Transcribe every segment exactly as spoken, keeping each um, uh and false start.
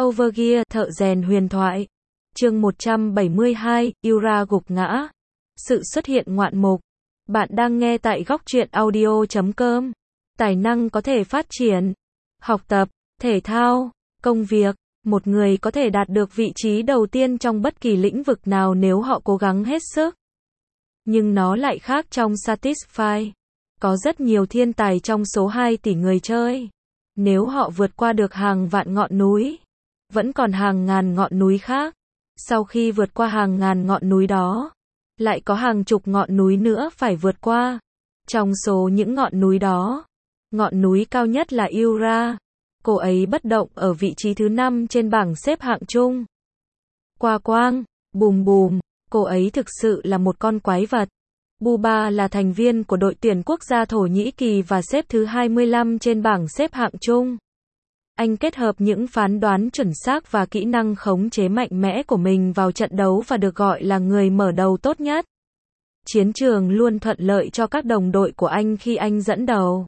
Overgear, thợ rèn huyền thoại. Chương một trăm bảy mươi hai, Yura gục ngã. Sự xuất hiện ngoạn mục. Bạn đang nghe tại góc truyện audio chấm com. Tài năng có thể phát triển. Học tập, thể thao, công việc. Một người có thể đạt được vị trí đầu tiên trong bất kỳ lĩnh vực nào nếu họ cố gắng hết sức. Nhưng nó lại khác trong Satisfy. Có rất nhiều thiên tài trong số hai tỷ người chơi. Nếu họ vượt qua được hàng vạn ngọn núi, vẫn còn hàng ngàn ngọn núi khác. Sau khi vượt qua hàng ngàn ngọn núi đó, lại có hàng chục ngọn núi nữa phải vượt qua. Trong số những ngọn núi đó, ngọn núi cao nhất là Yura. Cô ấy bất động ở vị trí thứ năm trên bảng xếp hạng chung. Qua quang, bùm bùm, cô ấy thực sự là một con quái vật. Buba là thành viên của đội tuyển quốc gia Thổ Nhĩ Kỳ và xếp thứ hai mươi lăm trên bảng xếp hạng chung. Anh kết hợp những phán đoán chuẩn xác và kỹ năng khống chế mạnh mẽ của mình vào trận đấu và được gọi là người mở đầu tốt nhất. Chiến trường luôn thuận lợi cho các đồng đội của anh khi anh dẫn đầu.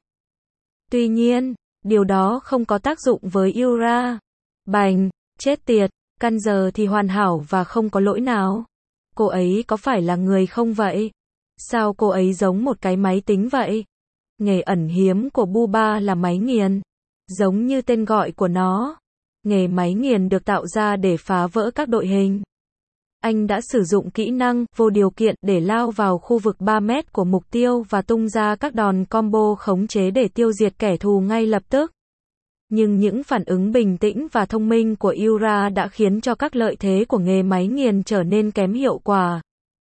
Tuy nhiên, điều đó không có tác dụng với Yura. Bành, chết tiệt, căn giờ thì hoàn hảo và không có lỗi nào. Cô ấy có phải là người không vậy? Sao cô ấy giống một cái máy tính vậy? Nghề ẩn hiếm của Buba là máy nghiền. Giống như tên gọi của nó, nghề máy nghiền được tạo ra để phá vỡ các đội hình. Anh đã sử dụng kỹ năng vô điều kiện để lao vào khu vực ba mét của mục tiêu và tung ra các đòn combo khống chế để tiêu diệt kẻ thù ngay lập tức. Nhưng những phản ứng bình tĩnh và thông minh của Yura đã khiến cho các lợi thế của nghề máy nghiền trở nên kém hiệu quả.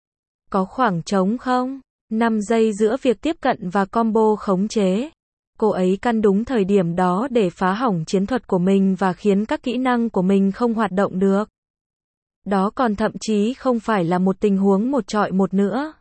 Có khoảng trống không? năm giây giữa việc tiếp cận và combo khống chế. Cô ấy căn đúng thời điểm đó để phá hỏng chiến thuật của mình và khiến các kỹ năng của mình không hoạt động được. Đó còn thậm chí không phải là một tình huống một chọi một nữa.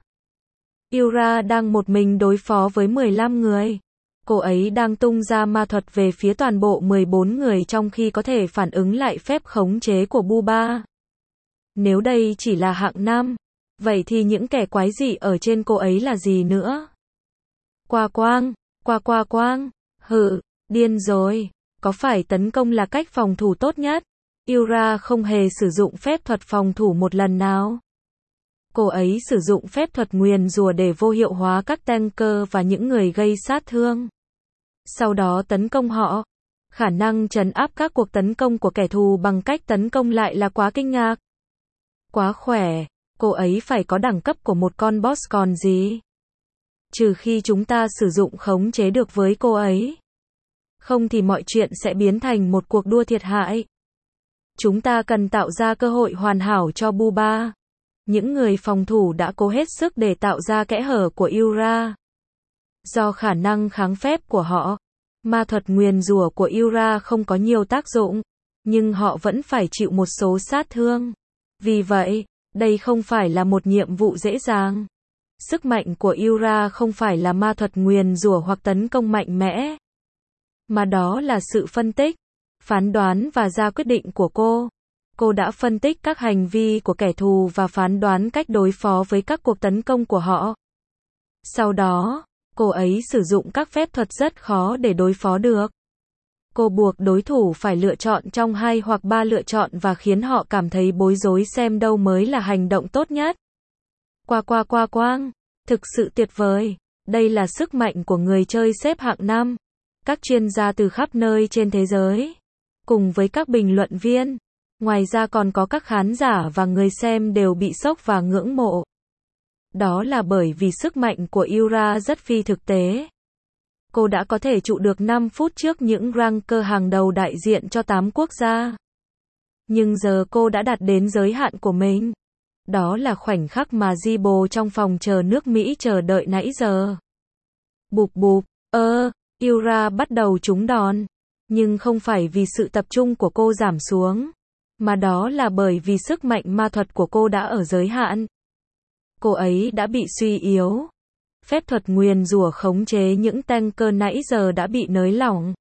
Yura đang một mình đối phó với mười lăm người. Cô ấy đang tung ra ma thuật về phía toàn bộ mười bốn người trong khi có thể phản ứng lại phép khống chế của Buba. Nếu đây chỉ là hạng năm, vậy thì những kẻ quái dị ở trên cô ấy là gì nữa? Qua quang. Qua qua quang, hự, điên rồi, có phải tấn công là cách phòng thủ tốt nhất? Yura không hề sử dụng phép thuật phòng thủ một lần nào. Cô ấy sử dụng phép thuật nguyền rủa để vô hiệu hóa các tanker và những người gây sát thương. Sau đó tấn công họ. Khả năng trấn áp các cuộc tấn công của kẻ thù bằng cách tấn công lại là quá kinh ngạc. Quá khỏe, cô ấy phải có đẳng cấp của một con boss còn gì. Trừ khi chúng ta sử dụng khống chế được với cô ấy. Không thì mọi chuyện sẽ biến thành một cuộc đua thiệt hại. Chúng ta cần tạo ra cơ hội hoàn hảo cho Buba. Những người phòng thủ đã cố hết sức để tạo ra kẽ hở của Yura. Do khả năng kháng phép của họ, ma thuật nguyền rủa của Yura không có nhiều tác dụng, nhưng họ vẫn phải chịu một số sát thương. Vì vậy, đây không phải là một nhiệm vụ dễ dàng. Sức mạnh của Yura không phải là ma thuật nguyền rủa hoặc tấn công mạnh mẽ, mà đó là sự phân tích, phán đoán và ra quyết định của cô. Cô đã phân tích các hành vi của kẻ thù và phán đoán cách đối phó với các cuộc tấn công của họ. Sau đó, cô ấy sử dụng các phép thuật rất khó để đối phó được. Cô buộc đối thủ phải lựa chọn trong hai hoặc ba lựa chọn và khiến họ cảm thấy bối rối xem đâu mới là hành động tốt nhất. Qua qua qua quang, thực sự tuyệt vời. Đây là sức mạnh của người chơi xếp hạng năm. Các chuyên gia từ khắp nơi trên thế giới, cùng với các bình luận viên, ngoài ra còn có các khán giả và người xem đều bị sốc và ngưỡng mộ. Đó là bởi vì sức mạnh của Yura rất phi thực tế. Cô đã có thể trụ được năm phút trước những ranker hàng đầu đại diện cho tám quốc gia. Nhưng giờ cô đã đạt đến giới hạn của mình. Đó là khoảnh khắc mà Zibo trong phòng chờ nước Mỹ chờ đợi nãy giờ. Bụp bụp, ơ, Yura bắt đầu trúng đòn. Nhưng không phải vì sự tập trung của cô giảm xuống, mà đó là bởi vì sức mạnh ma thuật của cô đã ở giới hạn. Cô ấy đã bị suy yếu. Phép thuật nguyền rủa khống chế những tanker nãy giờ đã bị nới lỏng.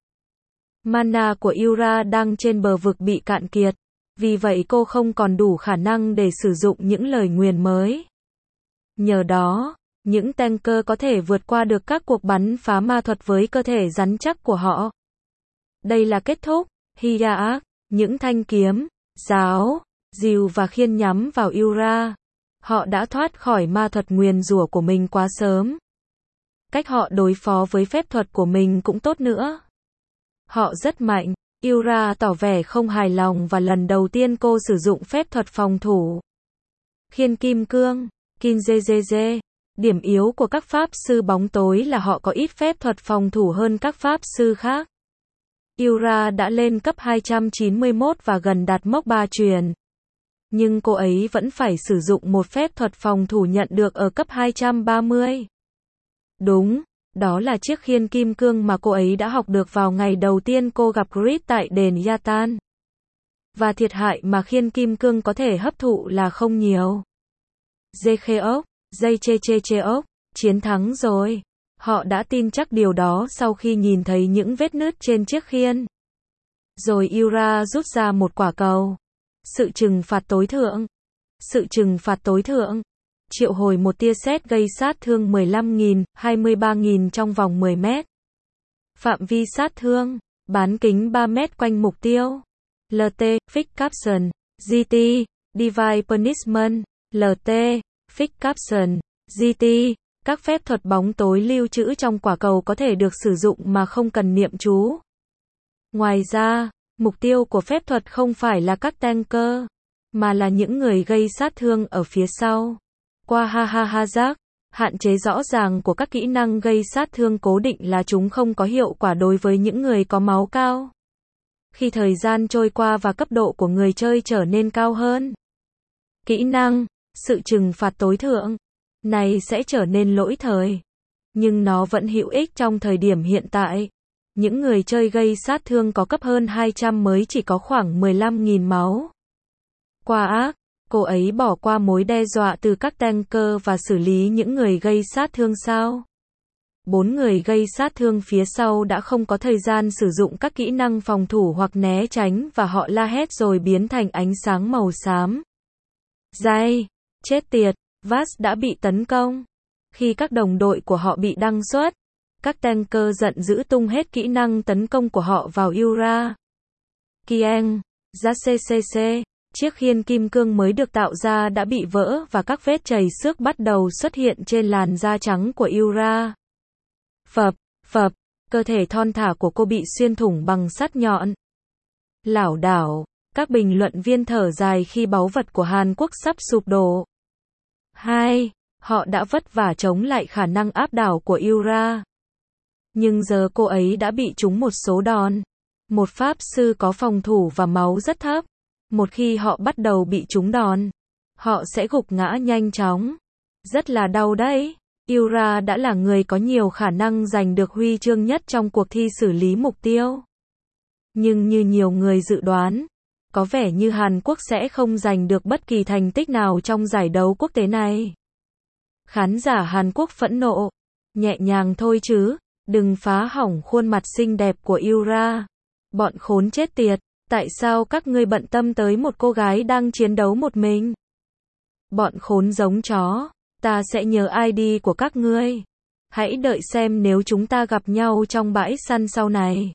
Mana của Yura đang trên bờ vực bị cạn kiệt. Vì vậy cô không còn đủ khả năng để sử dụng những lời nguyền mới. Nhờ đó, những tanker có thể vượt qua được các cuộc bắn phá ma thuật với cơ thể rắn chắc của họ. Đây là kết thúc. Hiya. Những thanh kiếm, giáo, rìu và khiên nhắm vào Yura. Họ đã thoát khỏi ma thuật nguyền rủa của mình quá sớm. Cách họ đối phó với phép thuật của mình cũng tốt nữa. Họ rất mạnh. Yura tỏ vẻ không hài lòng và lần đầu tiên cô sử dụng phép thuật phòng thủ. Khiên kim cương, Kinzezeze. Điểm yếu của các pháp sư bóng tối là họ có ít phép thuật phòng thủ hơn các pháp sư khác. Yura đã lên cấp hai trăm chín mươi mốt và gần đạt mốc ba truyền. Nhưng cô ấy vẫn phải sử dụng một phép thuật phòng thủ nhận được ở cấp hai trăm ba mươi. Đúng, đó là chiếc khiên kim cương mà cô ấy đã học được vào ngày đầu tiên cô gặp Grid tại đền Yatan. Và thiệt hại mà khiên kim cương có thể hấp thụ là không nhiều. Zecheok, dây chê chê chê ốc, chiến thắng rồi. Họ đã tin chắc điều đó sau khi nhìn thấy những vết nứt trên chiếc khiên. Rồi Yura rút ra một quả cầu. Sự trừng phạt tối thượng. Sự trừng phạt tối thượng. Triệu hồi một tia sét gây sát thương mười lăm nghìn, hai mươi ba nghìn trong vòng mười mét. Phạm vi sát thương. Bán kính ba mét quanh mục tiêu. lờ tê, Fix Caption. giê tê, Divine Punishment. lờ tê, Fix Caption. giê tê. Các phép thuật bóng tối lưu trữ trong quả cầu có thể được sử dụng mà không cần niệm chú. Ngoài ra, mục tiêu của phép thuật không phải là các tanker, mà là những người gây sát thương ở phía sau. Qua ha ha ha giác, hạn chế rõ ràng của các kỹ năng gây sát thương cố định là chúng không có hiệu quả đối với những người có máu cao. Khi thời gian trôi qua và cấp độ của người chơi trở nên cao hơn, kỹ năng, sự trừng phạt tối thượng, này sẽ trở nên lỗi thời. Nhưng nó vẫn hữu ích trong thời điểm hiện tại. Những người chơi gây sát thương có cấp hơn hai trăm mới chỉ có khoảng mười lăm nghìn máu. Qua ác, cô ấy bỏ qua mối đe dọa từ các tanker và xử lý những người gây sát thương sao? Bốn người gây sát thương phía sau đã không có thời gian sử dụng các kỹ năng phòng thủ hoặc né tránh và họ la hét rồi biến thành ánh sáng màu xám. Dây, chết tiệt, Vast đã bị tấn công. Khi các đồng đội của họ bị đăng xuất, các tanker giận dữ tung hết kỹ năng tấn công của họ vào Yura. Kieng, ra xê xê xê, chiếc khiên kim cương mới được tạo ra đã bị vỡ và các vết chảy xước bắt đầu xuất hiện trên làn da trắng của Yura. Phập, phập, cơ thể thon thả của cô bị xuyên thủng bằng sắt nhọn. Lảo đảo, các bình luận viên thở dài khi báu vật của Hàn Quốc sắp sụp đổ. Hai, họ đã vất vả chống lại khả năng áp đảo của Yura. Nhưng giờ cô ấy đã bị trúng một số đòn. Một pháp sư có phòng thủ và máu rất thấp. Một khi họ bắt đầu bị trúng đòn, họ sẽ gục ngã nhanh chóng. Rất là đau đấy. Yura đã là người có nhiều khả năng giành được huy chương nhất trong cuộc thi xử lý mục tiêu. Nhưng như nhiều người dự đoán, có vẻ như Hàn Quốc sẽ không giành được bất kỳ thành tích nào trong giải đấu quốc tế này. Khán giả Hàn Quốc phẫn nộ. Nhẹ nhàng thôi chứ, đừng phá hỏng khuôn mặt xinh đẹp của Yura. Bọn khốn chết tiệt, tại sao các ngươi bận tâm tới một cô gái đang chiến đấu một mình? Bọn khốn giống chó, ta sẽ nhớ i đê của các ngươi. Hãy đợi xem nếu chúng ta gặp nhau trong bãi săn sau này.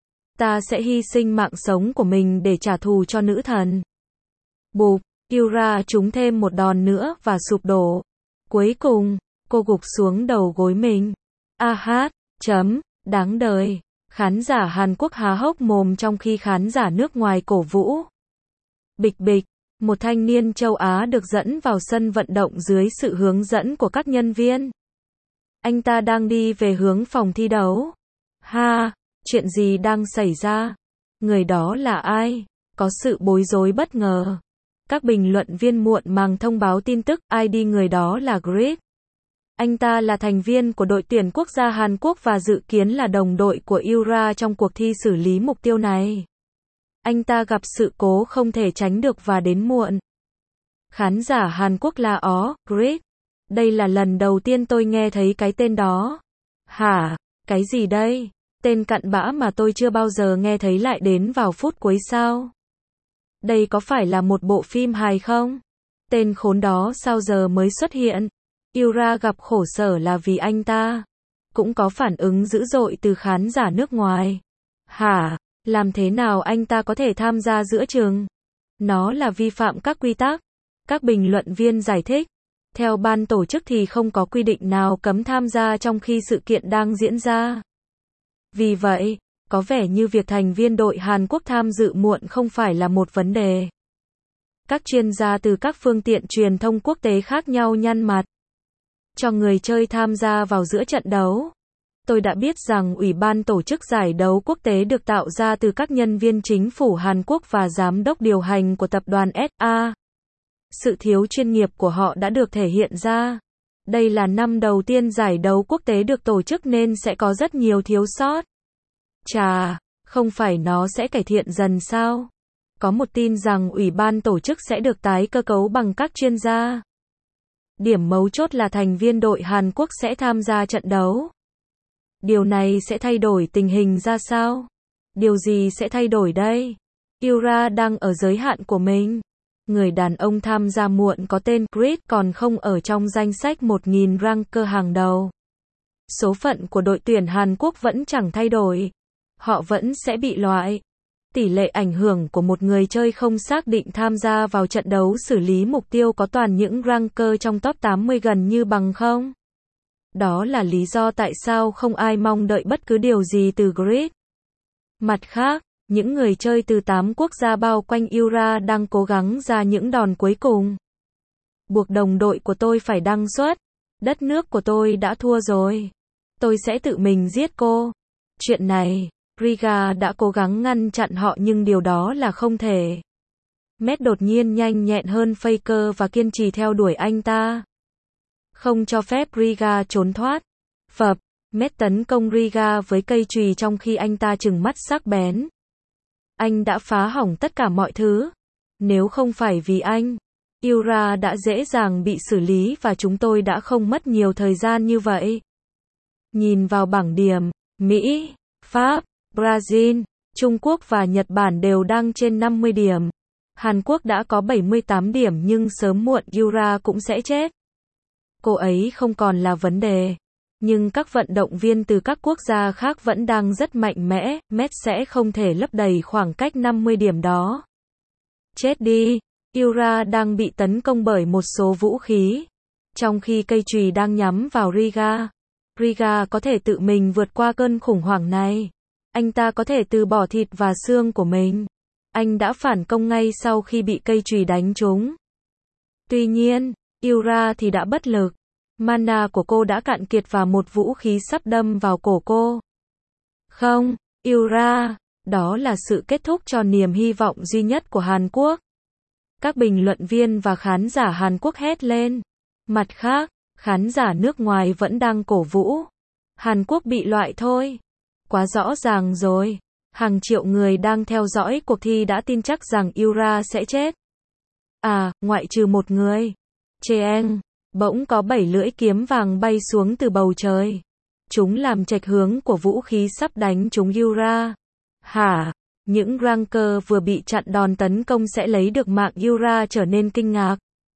Ta sẽ hy sinh mạng sống của mình để trả thù cho nữ thần. Bụp, Yura trúng thêm một đòn nữa và sụp đổ. Cuối cùng, cô gục xuống đầu gối mình. A hát, chấm, đáng đời. Khán giả Hàn Quốc há hốc mồm trong khi khán giả nước ngoài cổ vũ. Bịch bịch, một thanh niên châu Á được dẫn vào sân vận động dưới sự hướng dẫn của các nhân viên. Anh ta đang đi về hướng phòng thi đấu. Ha, chuyện gì đang xảy ra? Người đó là ai? Có sự bối rối bất ngờ. Các bình luận viên muộn màng thông báo tin tức i đê người đó là Grid. Anh ta là thành viên của đội tuyển quốc gia Hàn Quốc và dự kiến là đồng đội của Yura trong cuộc thi xử lý mục tiêu này. Anh ta gặp sự cố không thể tránh được và đến muộn. Khán giả Hàn Quốc la ó, Grid. Đây là lần đầu tiên tôi nghe thấy cái tên đó. Hả? Cái gì đây? Tên cặn bã mà tôi chưa bao giờ nghe thấy lại đến vào phút cuối sao? Đây có phải là một bộ phim hài không? Tên khốn đó sao giờ mới xuất hiện? Yura gặp khổ sở là vì anh ta. Cũng có phản ứng dữ dội từ khán giả nước ngoài. Hả? Làm thế nào anh ta có thể tham gia giữa trường? Nó là vi phạm các quy tắc. Các bình luận viên giải thích. Theo ban tổ chức thì không có quy định nào cấm tham gia trong khi sự kiện đang diễn ra. Vì vậy, có vẻ như việc thành viên đội Hàn Quốc tham dự muộn không phải là một vấn đề. Các chuyên gia từ các phương tiện truyền thông quốc tế khác nhau nhăn mặt. Cho người chơi tham gia vào giữa trận đấu. Tôi đã biết rằng Ủy ban tổ chức giải đấu quốc tế được tạo ra từ các nhân viên chính phủ Hàn Quốc và giám đốc điều hành của tập đoàn ét a. Sự thiếu chuyên nghiệp của họ đã được thể hiện ra. Đây là năm đầu tiên giải đấu quốc tế được tổ chức nên sẽ có rất nhiều thiếu sót. Chà, không phải nó sẽ cải thiện dần sao? Có một tin rằng Ủy ban tổ chức sẽ được tái cơ cấu bằng các chuyên gia. Điểm mấu chốt là thành viên đội Hàn Quốc sẽ tham gia trận đấu. Điều này sẽ thay đổi tình hình ra sao? Điều gì sẽ thay đổi đây? Yura đang ở giới hạn của mình. Người đàn ông tham gia muộn có tên Chris còn không ở trong danh sách một nghìn ranker hàng đầu. Số phận của đội tuyển Hàn Quốc vẫn chẳng thay đổi. Họ vẫn sẽ bị loại. Tỷ lệ ảnh hưởng của một người chơi không xác định tham gia vào trận đấu xử lý mục tiêu có toàn những ranker trong top tám mươi gần như bằng không. Đó là lý do tại sao không ai mong đợi bất cứ điều gì từ Grid. Mặt khác, những người chơi từ tám quốc gia bao quanh Yura đang cố gắng ra những đòn cuối cùng. Buộc đồng đội của tôi phải đăng xuất. Đất nước của tôi đã thua rồi. Tôi sẽ tự mình giết cô. Chuyện này, Riga đã cố gắng ngăn chặn họ nhưng điều đó là không thể. Matt đột nhiên nhanh nhẹn hơn Faker và kiên trì theo đuổi anh ta. Không cho phép Riga trốn thoát. Phập, Matt tấn công Riga với cây chùy trong khi anh ta trừng mắt sắc bén. Anh đã phá hỏng tất cả mọi thứ. Nếu không phải vì anh, Yura đã dễ dàng bị xử lý và chúng tôi đã không mất nhiều thời gian như vậy. Nhìn vào bảng điểm, Mỹ, Pháp, Brazil, Trung Quốc và Nhật Bản đều đang trên năm mươi điểm. Hàn Quốc đã có bảy mươi tám điểm nhưng sớm muộn Yura cũng sẽ chết. Cô ấy không còn là vấn đề. Nhưng các vận động viên từ các quốc gia khác vẫn đang rất mạnh mẽ, Matt sẽ không thể lấp đầy khoảng cách năm mươi điểm đó. Chết đi, Yura đang bị tấn công bởi một số vũ khí. Trong khi cây chùy đang nhắm vào Riga. Riga có thể tự mình vượt qua cơn khủng hoảng này. Anh ta có thể từ bỏ thịt và xương của mình. Anh đã phản công ngay sau khi bị cây chùy đánh trúng. Tuy nhiên, Yura thì đã bất lực. Mana của cô đã cạn kiệt và một vũ khí sắp đâm vào cổ cô. Không, Yura, đó là sự kết thúc cho niềm hy vọng duy nhất của Hàn Quốc. Các bình luận viên và khán giả Hàn Quốc hét lên. Mặt khác, khán giả nước ngoài vẫn đang cổ vũ. Hàn Quốc bị loại thôi. Quá rõ ràng rồi. Hàng triệu người đang theo dõi cuộc thi đã tin chắc rằng Yura sẽ chết. À, ngoại trừ một người. Cheeng. Bỗng có bảy lưỡi kiếm vàng bay xuống từ bầu trời. Chúng làm chệch hướng của vũ khí sắp đánh trúng Yura. Hả? Những ranker vừa bị chặn đòn tấn công sẽ lấy được mạng Yura trở nên kinh ngạc.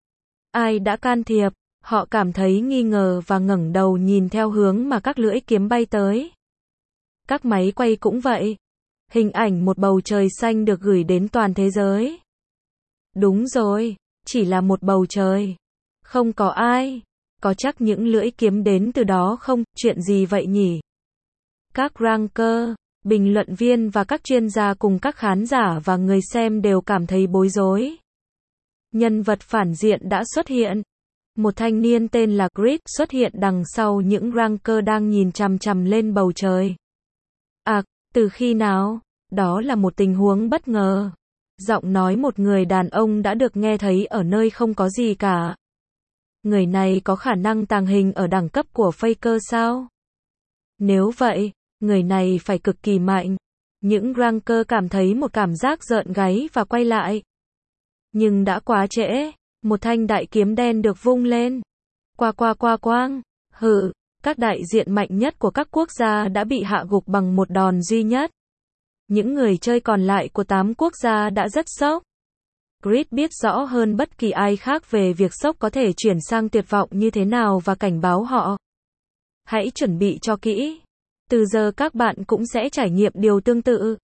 Ai đã can thiệp? Họ cảm thấy nghi ngờ và ngẩng đầu nhìn theo hướng mà các lưỡi kiếm bay tới. Các máy quay cũng vậy. Hình ảnh một bầu trời xanh được gửi đến toàn thế giới. Đúng rồi, chỉ là một bầu trời. Không có ai. Có chắc những lưỡi kiếm đến từ đó không? Chuyện gì vậy nhỉ? Các ranker, bình luận viên và các chuyên gia cùng các khán giả và người xem đều cảm thấy bối rối. Nhân vật phản diện đã xuất hiện. Một thanh niên tên là Grid xuất hiện đằng sau những ranker đang nhìn chằm chằm lên bầu trời. À, từ khi nào? Đó là một tình huống bất ngờ. Giọng nói một người đàn ông đã được nghe thấy ở nơi không có gì cả. Người này có khả năng tàng hình ở đẳng cấp của Faker sao? Nếu vậy, người này phải cực kỳ mạnh. Những ranker cảm thấy một cảm giác rợn gáy và quay lại. Nhưng đã quá trễ, một thanh đại kiếm đen được vung lên. Qua qua qua quang, hự, các đại diện mạnh nhất của các quốc gia đã bị hạ gục bằng một đòn duy nhất. Những người chơi còn lại của tám quốc gia đã rất sốc. Grid biết rõ hơn bất kỳ ai khác về việc sốc có thể chuyển sang tuyệt vọng như thế nào và cảnh báo họ. Hãy chuẩn bị cho kỹ. Từ giờ các bạn cũng sẽ trải nghiệm điều tương tự.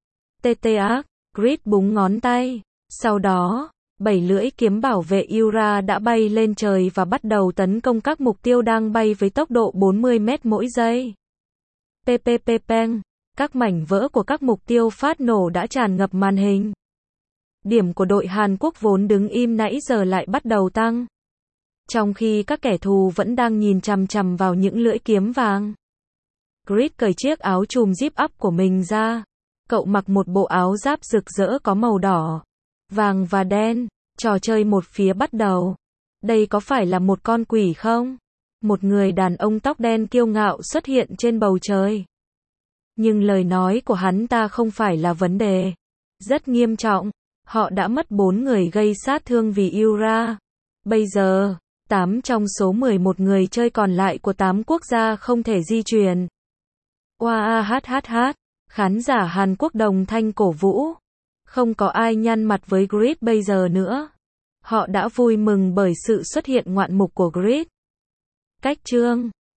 tê tê ác, Grid búng ngón tay. Sau đó, bảy lưỡi kiếm bảo vệ Ura đã bay lên trời và bắt đầu tấn công các mục tiêu đang bay với tốc độ bốn mươi mét mỗi giây. Pppeng, các mảnh vỡ của các mục tiêu phát nổ đã tràn ngập màn hình. Điểm của đội Hàn Quốc vốn đứng im nãy giờ lại bắt đầu tăng. Trong khi các kẻ thù vẫn đang nhìn chằm chằm vào những lưỡi kiếm vàng. Grid cởi chiếc áo trùm zip up của mình ra. Cậu mặc một bộ áo giáp rực rỡ có màu đỏ, vàng và đen. Trò chơi một phía bắt đầu. Đây có phải là một con quỷ không? Một người đàn ông tóc đen kiêu ngạo xuất hiện trên bầu trời. Nhưng lời nói của hắn ta không phải là vấn đề. Rất nghiêm trọng. Họ đã mất bốn người gây sát thương vì Ura. Bây giờ, tám trong số mười một người chơi còn lại của tám quốc gia không thể di chuyển. Oahahaha, khán giả Hàn Quốc đồng thanh cổ vũ. Không có ai nhăn mặt với Grid bây giờ nữa. Họ đã vui mừng bởi sự xuất hiện ngoạn mục của Grid. Cách chương